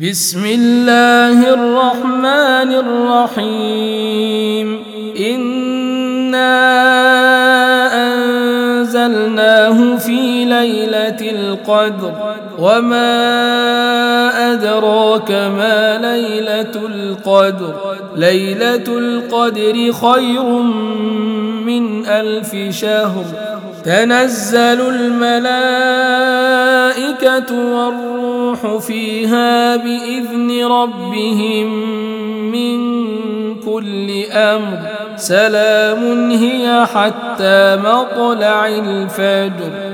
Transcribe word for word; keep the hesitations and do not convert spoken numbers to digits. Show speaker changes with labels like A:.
A: بسم الله الرحمن الرحيم إنا أنزلناه في ليلة القدر وما أدراك ما ليلة القدر ليلة القدر خير من ألف شهر تنزل الملائكة والروح فيها بإذن ربهم من كل أمر سلام هي حتى مطلع الفجر.